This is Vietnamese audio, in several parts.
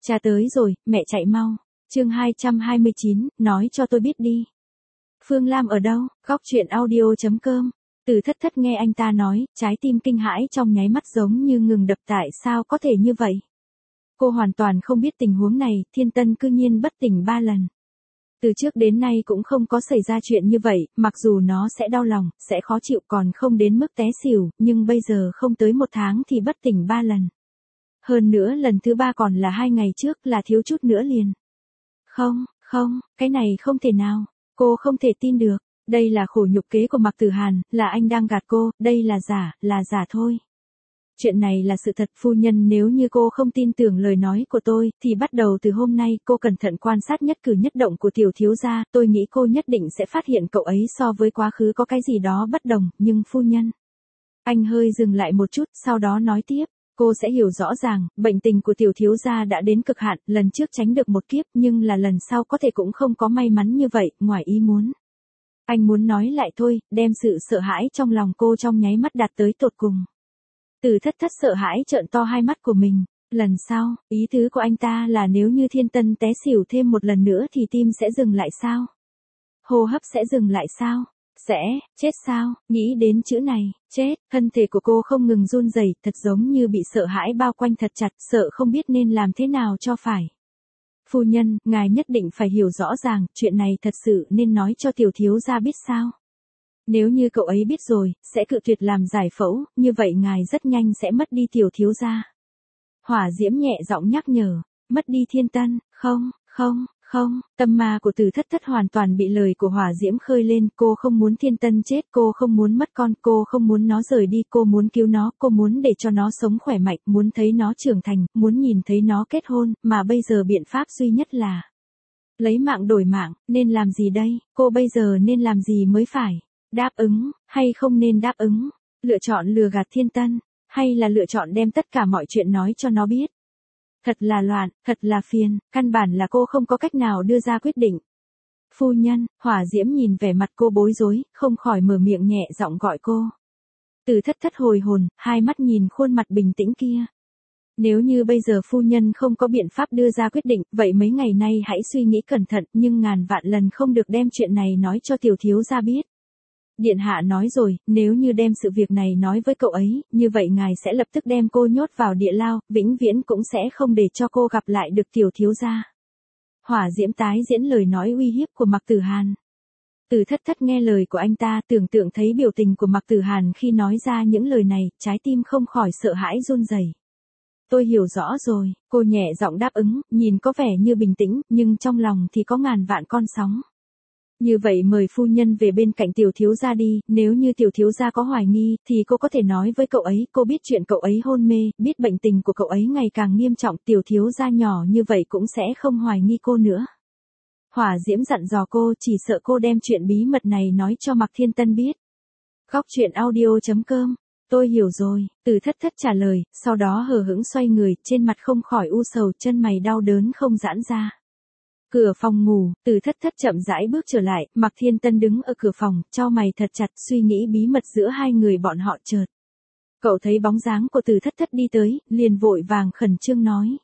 Cha tới rồi, mẹ chạy mau. Chương 229, nói cho tôi biết đi. Phương Lam ở đâu? Góc truyện audio.com. Từ thất thất nghe anh ta nói, trái tim kinh hãi trong nháy mắt giống như ngừng đập, tại sao có thể như vậy? Cô hoàn toàn không biết tình huống này, Thiên Tân cư nhiên bất tỉnh 3 lần. Từ trước đến nay cũng không có xảy ra chuyện như vậy, mặc dù nó sẽ đau lòng, sẽ khó chịu còn không đến mức té xỉu, nhưng bây giờ không tới 1 tháng thì bất tỉnh 3 lần. Hơn nữa lần thứ 3 còn là 2 ngày trước, là thiếu chút nữa liền. Không, cái này không thể nào. Cô không thể tin được. Đây là khổ nhục kế của Mạc Tử Hàn, là anh đang gạt cô, đây là giả thôi. Chuyện này là sự thật, phu nhân, nếu như cô không tin tưởng lời nói của tôi, thì bắt đầu từ hôm nay cô cẩn thận quan sát nhất cử nhất động của tiểu thiếu gia, tôi nghĩ cô nhất định sẽ phát hiện cậu ấy so với quá khứ có cái gì đó bất đồng, nhưng phu nhân. Anh hơi dừng lại một chút, sau đó nói tiếp. Cô sẽ hiểu rõ ràng, bệnh tình của tiểu thiếu gia đã đến cực hạn, lần trước tránh được một kiếp nhưng là lần sau có thể cũng không có may mắn như vậy, ngoài ý muốn. Anh muốn nói lại thôi, đem sự sợ hãi trong lòng cô trong nháy mắt đạt tới tột cùng. Từ thất thất sợ hãi trợn to hai mắt của mình. Lần sau, ý tứ của anh ta là nếu như Thiên Tân té xỉu thêm một lần nữa thì tim sẽ dừng lại sao? Hô hấp sẽ dừng lại sao? Sẽ, chết sao? Nghĩ đến chữ này, chết, thân thể của cô không ngừng run rẩy, thật giống như bị sợ hãi bao quanh thật chặt, sợ không biết nên làm thế nào cho phải. Phu nhân, ngài nhất định phải hiểu rõ ràng, chuyện này thật sự nên nói cho tiểu thiếu gia biết sao? Nếu như cậu ấy biết rồi, sẽ cự tuyệt làm giải phẫu, như vậy ngài rất nhanh sẽ mất đi tiểu thiếu gia. Hỏa Diễm nhẹ giọng nhắc nhở, mất đi Thiên Tân, không, tâm ma của Từ thất thất hoàn toàn bị lời của Hỏa Diễm khơi lên, cô không muốn Thiên Tân chết, cô không muốn mất con, cô không muốn nó rời đi, cô muốn cứu nó, cô muốn để cho nó sống khỏe mạnh, muốn thấy nó trưởng thành, muốn nhìn thấy nó kết hôn, mà bây giờ biện pháp duy nhất là lấy mạng đổi mạng, nên làm gì đây, cô bây giờ nên làm gì mới phải, đáp ứng, hay không nên đáp ứng, lựa chọn lừa gạt Thiên Tân, hay là lựa chọn đem tất cả mọi chuyện nói cho nó biết. Thật là loạn, thật là phiền, căn bản là cô không có cách nào đưa ra quyết định. Phu nhân, Hỏa Diễm nhìn vẻ mặt cô bối rối, không khỏi mở miệng nhẹ giọng gọi cô. Từ thất thất hồi hồn, hai mắt nhìn khuôn mặt bình tĩnh kia. Nếu như bây giờ phu nhân không có biện pháp đưa ra quyết định, vậy mấy ngày nay hãy suy nghĩ cẩn thận, nhưng ngàn vạn lần không được đem chuyện này nói cho tiểu thiếu gia biết. Điện hạ nói rồi, nếu như đem sự việc này nói với cậu ấy, như vậy ngài sẽ lập tức đem cô nhốt vào địa lao, vĩnh viễn cũng sẽ không để cho cô gặp lại được tiểu thiếu gia. Hỏa Diễm tái diễn lời nói uy hiếp của Mạc Tử Hàn. Từ thất thất nghe lời của anh ta, tưởng tượng thấy biểu tình của Mạc Tử Hàn khi nói ra những lời này, trái tim không khỏi sợ hãi run rẩy. Tôi hiểu rõ rồi, cô nhẹ giọng đáp ứng, nhìn có vẻ như bình tĩnh, nhưng trong lòng thì có ngàn vạn con sóng. Như vậy mời phu nhân về bên cạnh tiểu thiếu gia đi, nếu như tiểu thiếu gia có hoài nghi, thì cô có thể nói với cậu ấy, cô biết chuyện cậu ấy hôn mê, biết bệnh tình của cậu ấy ngày càng nghiêm trọng, tiểu thiếu gia nhỏ như vậy cũng sẽ không hoài nghi cô nữa. Hỏa Diễm dặn dò cô, chỉ sợ cô đem chuyện bí mật này nói cho Mạc Thiên Tân biết. Góc truyện audio.com. Tôi hiểu rồi, Từ thất thất trả lời, sau đó hờ hững xoay người, trên mặt không khỏi u sầu, chân mày đau đớn không giãn ra. Cửa phòng ngủ, Từ thất thất chậm rãi bước trở lại, Mạc Thiên Tân đứng ở cửa phòng, chau mày thật chặt, suy nghĩ bí mật giữa hai người bọn họ chợt. Cậu thấy bóng dáng của Từ thất thất đi tới, liền vội vàng khẩn trương nói.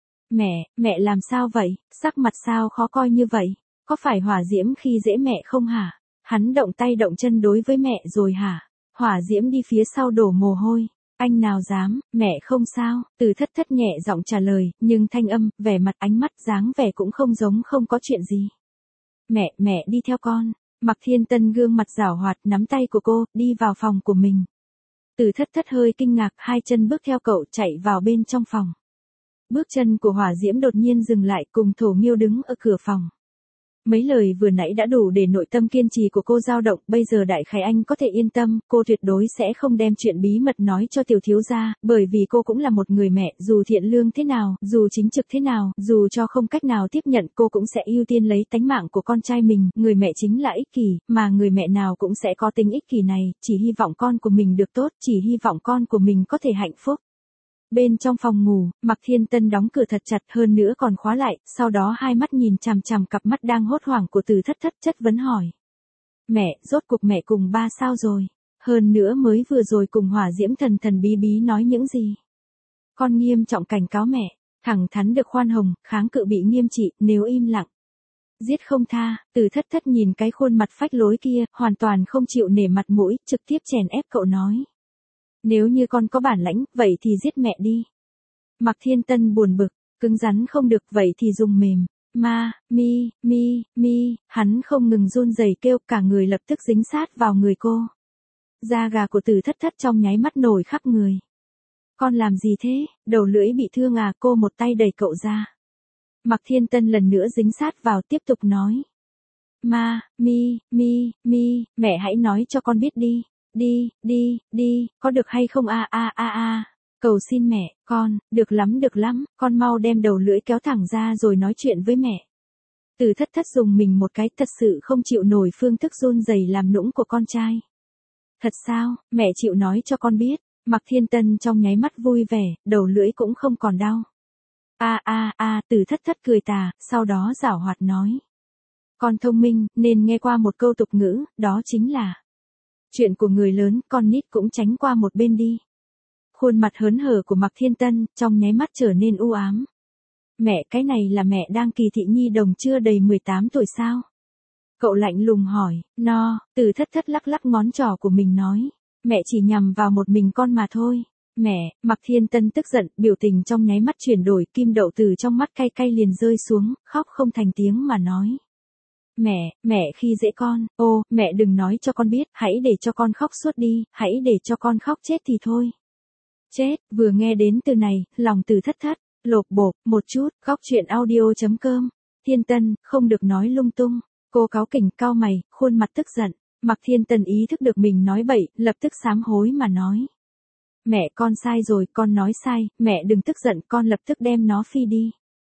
Mẹ làm sao vậy, sắc mặt sao khó coi như vậy, có phải Hỏa Diễm khi dễ mẹ không hả? Hắn động tay động chân đối với mẹ rồi hả? Hỏa Diễm đi phía sau đổ mồ hôi. Anh nào dám, mẹ không sao, Từ thất thất nhẹ giọng trả lời, nhưng thanh âm, vẻ mặt, ánh mắt, dáng vẻ cũng không giống không có chuyện gì. Mẹ đi theo con. Mạc Thiên Tân gương mặt giảo hoạt, nắm tay của cô, đi vào phòng của mình. Từ thất thất hơi kinh ngạc, hai chân bước theo cậu chạy vào bên trong phòng. Bước chân của Hỏa Diễm đột nhiên dừng lại, cùng Thổ Nghiêu đứng ở cửa phòng. Mấy lời vừa nãy đã đủ để nội tâm kiên trì của cô dao động, bây giờ đại khái anh có thể yên tâm, cô tuyệt đối sẽ không đem chuyện bí mật nói cho tiểu thiếu gia, bởi vì cô cũng là một người mẹ, dù thiện lương thế nào, dù chính trực thế nào, dù cho không cách nào tiếp nhận, cô cũng sẽ ưu tiên lấy tánh mạng của con trai mình, người mẹ chính là ích kỷ, mà người mẹ nào cũng sẽ có tính ích kỷ này, chỉ hy vọng con của mình được tốt, chỉ hy vọng con của mình có thể hạnh phúc. Bên trong phòng ngủ, Mạc Thiên Tân đóng cửa thật chặt, hơn nữa còn khóa lại, sau đó hai mắt nhìn chằm chằm cặp mắt đang hốt hoảng của Từ thất thất, chất vấn hỏi. Mẹ, rốt cuộc mẹ cùng ba sao rồi? Hơn nữa mới vừa rồi cùng Hỏa Diễm thần thần bí bí nói những gì? Con nghiêm trọng cảnh cáo mẹ. Thẳng thắn được khoan hồng, kháng cự bị nghiêm trị, nếu im lặng. Giết không tha, Từ thất thất nhìn cái khuôn mặt phách lối kia, hoàn toàn không chịu nể mặt mũi, trực tiếp chèn ép cậu nói. Nếu như con có bản lãnh, vậy thì giết mẹ đi. Mạc Thiên Tân buồn bực, cứng rắn không được vậy thì dùng mềm. Ma, mi, hắn không ngừng run rẩy kêu, cả người lập tức dính sát vào người cô. Da gà của Từ thất thất trong nháy mắt nổi khắp người. Con làm gì thế, đầu lưỡi bị thương à, cô một tay đẩy cậu ra. Mạc Thiên Tân lần nữa dính sát vào tiếp tục nói. Ma, mi, mẹ hãy nói cho con biết đi, đi, có được hay không a. Cầu xin mẹ, con, được lắm, con mau đem đầu lưỡi kéo thẳng ra rồi nói chuyện với mẹ. Từ thất thất dùng mình một cái, thật sự không chịu nổi phương thức run rẩy làm nũng của con trai. Thật sao, mẹ chịu nói cho con biết. Mạc Thiên Tân trong nháy mắt vui vẻ, đầu lưỡi cũng không còn đau. Từ thất thất cười tà, sau đó giảo hoạt nói. Con thông minh, nên nghe qua một câu tục ngữ, đó chính là chuyện của người lớn, con nít cũng tránh qua một bên đi. Khuôn mặt hớn hở của Mạc Thiên Tân, trong nháy mắt trở nên u ám. Mẹ, cái này là mẹ đang kỳ thị nhi đồng chưa đầy 18 tuổi sao? Cậu lạnh lùng hỏi, Từ thất thất lắc lắc ngón trỏ của mình nói. Mẹ chỉ nhằm vào một mình con mà thôi. Mẹ, Mạc Thiên Tân tức giận, biểu tình trong nháy mắt chuyển đổi, kim đậu từ trong mắt cay cay liền rơi xuống, khóc không thành tiếng mà nói. Mẹ khi dễ con, mẹ đừng nói cho con biết, hãy để cho con khóc suốt đi, hãy để cho con khóc chết thì thôi. Chết, vừa nghe đến từ này, lòng Từ thất thất, lộp bộp, một chút, góc chuyện audio.com. Thiên Tân, không được nói lung tung. Cô cáu kỉnh cau mày, khuôn mặt tức giận. Mạc Thiên Tân ý thức được mình nói bậy, lập tức sám hối mà nói. Mẹ con sai rồi, con nói sai, mẹ đừng tức giận, con lập tức đem nó phi đi.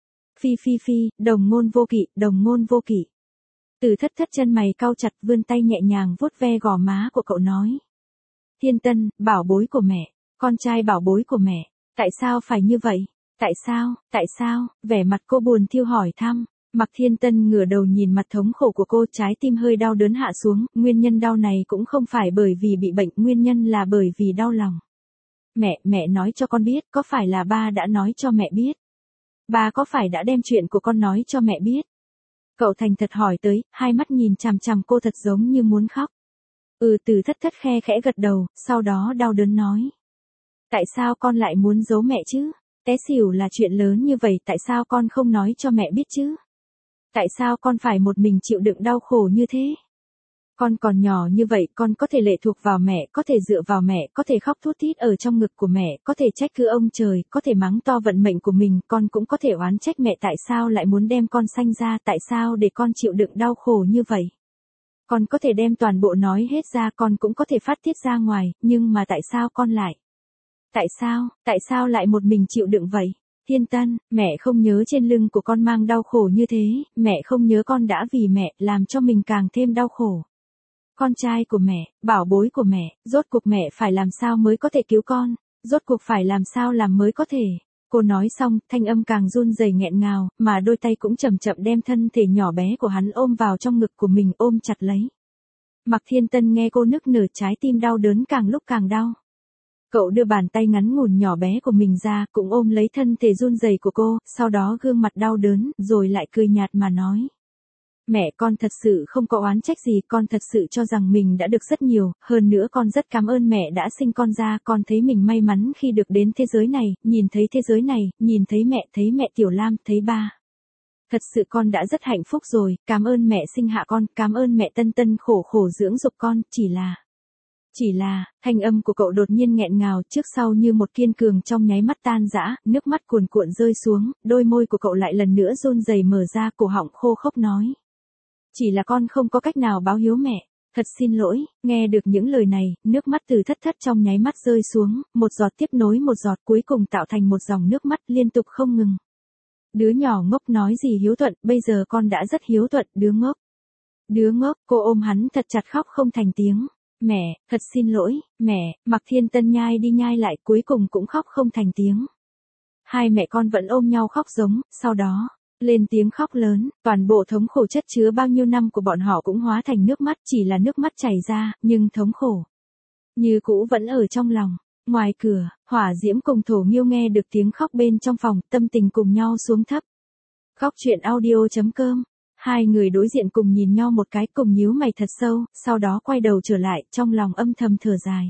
Phi, đồng ngôn vô kỵ. Từ thất thất chân mày cau chặt, vươn tay nhẹ nhàng vuốt ve gò má của cậu nói. Thiên Tân, bảo bối của mẹ, con trai bảo bối của mẹ, tại sao phải như vậy? Tại sao, vẻ mặt cô buồn thiêu hỏi thăm. Mạc Thiên Tân ngửa đầu nhìn mặt thống khổ của cô, trái tim hơi đau đớn hạ xuống, nguyên nhân đau này cũng không phải bởi vì bị bệnh, nguyên nhân là bởi vì đau lòng. Mẹ nói cho con biết, có phải là ba đã nói cho mẹ biết? Ba có phải đã đem chuyện của con nói cho mẹ biết? Cậu thành thật hỏi tới, hai mắt nhìn chằm chằm cô thật giống như muốn khóc. Từ thất thất khe khẽ gật đầu, sau đó đau đớn nói. Tại sao con lại muốn giấu mẹ chứ? Té xỉu là chuyện lớn như vậy, tại sao con không nói cho mẹ biết chứ? Tại sao con phải một mình chịu đựng đau khổ như thế? Con còn nhỏ như vậy, con có thể lệ thuộc vào mẹ, có thể dựa vào mẹ, có thể khóc thút thít ở trong ngực của mẹ, có thể trách cứ ông trời, có thể mắng to vận mệnh của mình, con cũng có thể oán trách mẹ tại sao lại muốn đem con sanh ra, tại sao để con chịu đựng đau khổ như vậy. Con có thể đem toàn bộ nói hết ra, con cũng có thể phát tiết ra ngoài, nhưng mà tại sao con lại? Tại sao lại một mình chịu đựng vậy? Thiên Tân, mẹ không nhớ trên lưng của con mang đau khổ như thế, mẹ không nhớ con đã vì mẹ, làm cho mình càng thêm đau khổ. Con trai của mẹ, bảo bối của mẹ, rốt cuộc mẹ phải làm sao mới có thể cứu con, rốt cuộc phải làm sao làm mới có thể. Cô nói xong, thanh âm càng run rẩy nghẹn ngào, mà đôi tay cũng chậm chậm đem thân thể nhỏ bé của hắn ôm vào trong ngực của mình, ôm chặt lấy. Mạc Thiên Tân nghe cô nức nở, trái tim đau đớn càng lúc càng đau. Cậu đưa bàn tay ngắn ngủn nhỏ bé của mình ra, cũng ôm lấy thân thể run rẩy của cô, sau đó gương mặt đau đớn, rồi lại cười nhạt mà nói. Mẹ, con thật sự không có oán trách gì, con thật sự cho rằng mình đã được rất nhiều, hơn nữa con rất cảm ơn mẹ đã sinh con ra, con thấy mình may mắn khi được đến thế giới này, nhìn thấy thế giới này, nhìn thấy mẹ Tiểu Lam, thấy ba. Thật sự con đã rất hạnh phúc rồi, cảm ơn mẹ sinh hạ con, cảm ơn mẹ Tân Tân khổ dưỡng dục con, chỉ là, thanh âm của cậu đột nhiên nghẹn ngào, trước sau như một kiên cường trong nháy mắt tan rã, nước mắt cuồn cuộn rơi xuống, đôi môi của cậu lại lần nữa run rẩy mở ra, cổ họng khô khốc nói. Chỉ là con không có cách nào báo hiếu mẹ, thật xin lỗi. Nghe được những lời này, nước mắt Từ thất thất trong nháy mắt rơi xuống, một giọt tiếp nối một giọt, cuối cùng tạo thành một dòng nước mắt liên tục không ngừng. Đứa nhỏ ngốc nói gì hiếu thuận, bây giờ con đã rất hiếu thuận, đứa ngốc, cô ôm hắn thật chặt khóc không thành tiếng. Mẹ, thật xin lỗi, mẹ. Mạc Thiên Tân nhai đi nhai lại, cuối cùng cũng khóc không thành tiếng. Hai mẹ con vẫn ôm nhau khóc giống, sau đó, lên tiếng khóc lớn, toàn bộ thống khổ chất chứa bao nhiêu năm của bọn họ cũng hóa thành nước mắt, chỉ là nước mắt chảy ra, nhưng thống khổ như cũ vẫn ở trong lòng. Ngoài cửa, Hỏa Diễm cùng Thổ Nghiêu nghe được tiếng khóc bên trong phòng, tâm tình cùng nhau xuống thấp. Góc chuyện audio.com. Hai người đối diện cùng nhìn nhau một cái, cùng nhíu mày thật sâu, sau đó quay đầu trở lại, trong lòng âm thầm thở dài.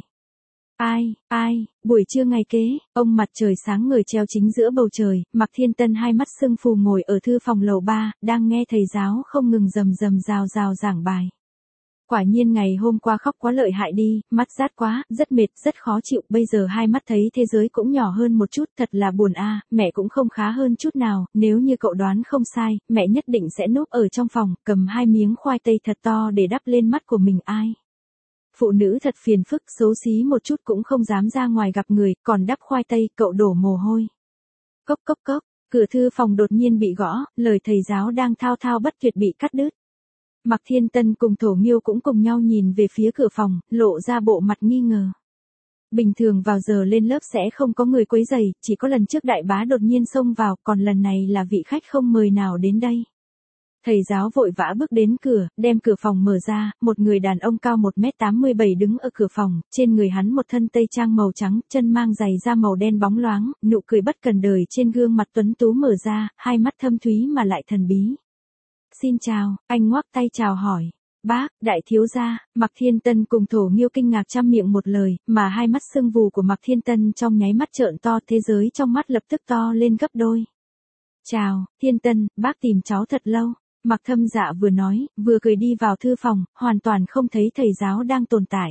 Buổi trưa ngày kế, ông mặt trời sáng ngời treo chính giữa bầu trời, Mạc Thiên Tân hai mắt sưng phù ngồi ở thư phòng lầu 3, đang nghe thầy giáo không ngừng rầm rầm rào rào giảng bài. Quả nhiên ngày hôm qua khóc quá lợi hại đi, mắt rát quá, rất mệt, rất khó chịu, bây giờ hai mắt thấy thế giới cũng nhỏ hơn một chút, thật là buồn a. Mẹ cũng không khá hơn chút nào, nếu như cậu đoán không sai, mẹ nhất định sẽ núp ở trong phòng, cầm 2 miếng khoai tây thật to để đắp lên mắt của mình ai. Phụ nữ thật phiền phức, xấu xí một chút cũng không dám ra ngoài gặp người, còn đắp khoai tây, cậu đổ mồ hôi. Cốc cốc cốc, cửa thư phòng đột nhiên bị gõ, lời thầy giáo đang thao thao bất tuyệt bị cắt đứt. Mạc Thiên Tân cùng Thổ Nghiêu cũng cùng nhau nhìn về phía cửa phòng, lộ ra bộ mặt nghi ngờ. Bình thường vào giờ lên lớp sẽ không có người quấy rầy, chỉ có lần trước đại bá đột nhiên xông vào, còn lần này là vị khách không mời nào đến đây. Thầy giáo vội vã bước đến cửa, đem cửa phòng mở ra, một người đàn ông cao 1m87 đứng ở cửa phòng, trên người hắn một thân tây trang màu trắng, chân mang giày da màu đen bóng loáng, nụ cười bất cần đời trên gương mặt tuấn tú mở ra, hai mắt thâm thúy mà lại thần bí. Xin chào, anh ngoắc tay chào hỏi. Bác, đại thiếu gia. Mạc Thiên Tân cùng Thổ Nghiêu kinh ngạc trăm miệng một lời, mà hai mắt sưng vù của Mạc Thiên Tân trong nháy mắt trợn to, thế giới trong mắt lập tức to lên gấp đôi. Chào, Thiên Tân, bác tìm cháu thật lâu. Mạc Thâm Dạ vừa nói, vừa cười đi vào thư phòng, hoàn toàn không thấy thầy giáo đang tồn tại.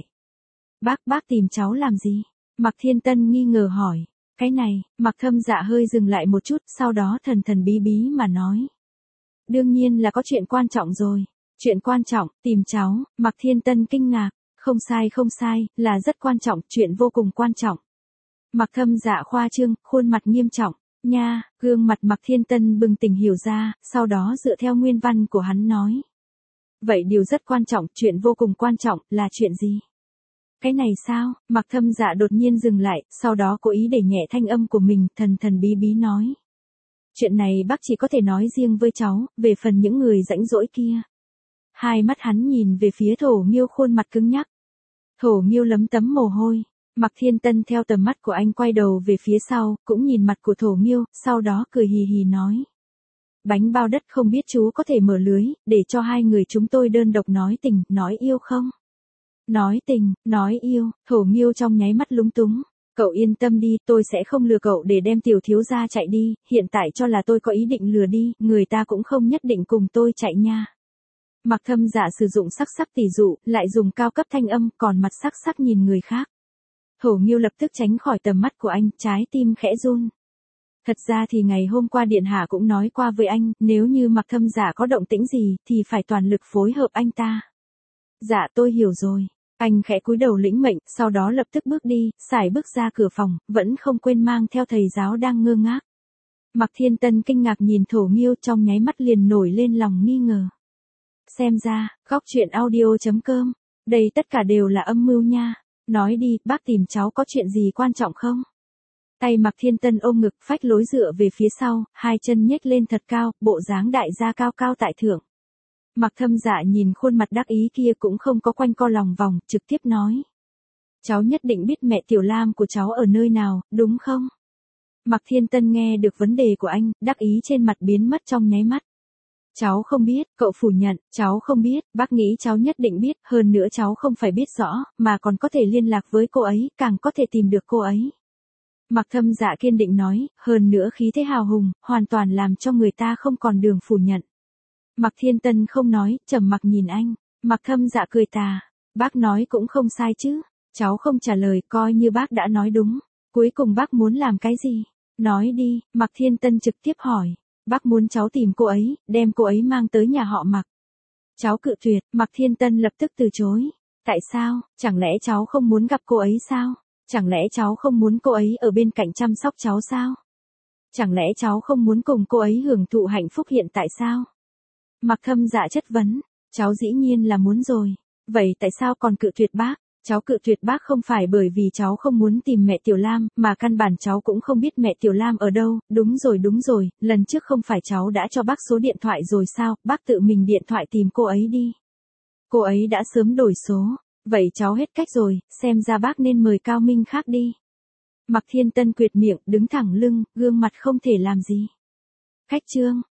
Bác tìm cháu làm gì? Mạc Thiên Tân nghi ngờ hỏi. Cái này, Mạc Thâm Dạ hơi dừng lại một chút, sau đó thần thần bí bí mà nói. Đương nhiên là có chuyện quan trọng rồi. Chuyện quan trọng, tìm cháu. Mạc Thiên Tân kinh ngạc. Không sai, là rất quan trọng, chuyện vô cùng quan trọng. Mạc Thâm Dạ khoa trương, khuôn mặt nghiêm trọng. Nha, gương mặt Mạc Thiên Tân bừng tỉnh hiểu ra, sau đó dựa theo nguyên văn của hắn nói. Vậy điều rất quan trọng, chuyện vô cùng quan trọng, là chuyện gì? Cái này sao? Mạc Thâm Dạ đột nhiên dừng lại, sau đó cố ý để nhẹ thanh âm của mình, thần thần bí bí nói. Chuyện này bác chỉ có thể nói riêng với cháu, về phần những người rãnh rỗi kia. Hai mắt hắn nhìn về phía Thổ Nghiêu khuôn mặt cứng nhắc. Thổ Nghiêu lấm tấm mồ hôi. Mạc Thiên Tân theo tầm mắt của anh quay đầu về phía sau, cũng nhìn mặt của Thổ Nghiêu, sau đó cười hì hì nói. Bánh bao đất không biết chú có thể mở lưới, để cho hai người chúng tôi đơn độc nói tình, nói yêu không? Nói tình, nói yêu, Thổ Nghiêu trong nháy mắt lúng túng. Cậu yên tâm đi, tôi sẽ không lừa cậu để đem tiểu thiếu gia chạy đi, hiện tại cho là tôi có ý định lừa đi, người ta cũng không nhất định cùng tôi chạy nha. Mạc Thâm Dạ sử dụng sắc sắc tỷ dụ, lại dùng cao cấp thanh âm, còn mặt sắc sắc nhìn người khác. Thổ Nghiêu lập tức tránh khỏi tầm mắt của anh, trái tim khẽ run. Thật ra thì ngày hôm qua Điện Hạ cũng nói qua với anh, nếu như Mạc Thâm Dạ có động tĩnh gì, thì phải toàn lực phối hợp anh ta. Dạ tôi hiểu rồi. Anh khẽ cúi đầu lĩnh mệnh, sau đó lập tức bước đi, sải bước ra cửa phòng, vẫn không quên mang theo thầy giáo đang ngơ ngác. Mạc Thiên Tân kinh ngạc nhìn Thổ Nghiêu, trong nháy mắt liền nổi lên lòng nghi ngờ. Xem ra, góc chuyện audio.com, đây tất cả đều là âm mưu nha. Nói đi, bác tìm cháu có chuyện gì quan trọng không? Tay Mạc Thiên Tân ôm ngực, phách lối dựa về phía sau, hai chân nhếch lên thật cao, bộ dáng đại gia cao cao tại thượng. Mạc Thâm Dạ nhìn khuôn mặt đắc ý kia cũng không có quanh co lòng vòng, trực tiếp nói. Cháu nhất định biết mẹ Tiểu Lam của cháu ở nơi nào, đúng không? Mạc Thiên Tân nghe được vấn đề của anh, đắc ý trên mặt biến mất trong nháy mắt. Cháu không biết, cậu phủ nhận, cháu không biết, bác nghĩ cháu nhất định biết, hơn nữa cháu không phải biết rõ, mà còn có thể liên lạc với cô ấy, càng có thể tìm được cô ấy. Mạc Thâm Dạ kiên định nói, hơn nữa khí thế hào hùng, hoàn toàn làm cho người ta không còn đường phủ nhận. Mạc Thiên Tân không nói, trầm mặc nhìn anh. Mạc Thâm Dạ cười tà. Bác nói cũng không sai chứ. Cháu không trả lời, coi như bác đã nói đúng. Cuối cùng bác muốn làm cái gì? Nói đi, Mạc Thiên Tân trực tiếp hỏi. Bác muốn cháu tìm cô ấy, đem cô ấy mang tới nhà họ Mạc. Cháu cự tuyệt, Mạc Thiên Tân lập tức từ chối. Tại sao, chẳng lẽ cháu không muốn gặp cô ấy sao? Chẳng lẽ cháu không muốn cô ấy ở bên cạnh chăm sóc cháu sao? Chẳng lẽ cháu không muốn cùng cô ấy hưởng thụ hạnh phúc hiện tại sao? Mạc Thâm Dạ chất vấn, cháu dĩ nhiên là muốn rồi. Vậy tại sao còn cự tuyệt bác? Cháu cự tuyệt bác không phải bởi vì cháu không muốn tìm mẹ Tiểu Lam, mà căn bản cháu cũng không biết mẹ Tiểu Lam ở đâu. Đúng rồi, lần trước không phải cháu đã cho bác số điện thoại rồi sao, bác tự mình điện thoại tìm cô ấy đi. Cô ấy đã sớm đổi số. Vậy cháu hết cách rồi, xem ra bác nên mời Cao Minh khác đi. Mạc Thiên Tân quệt miệng, đứng thẳng lưng, gương mặt không thể làm gì. Khách Trương,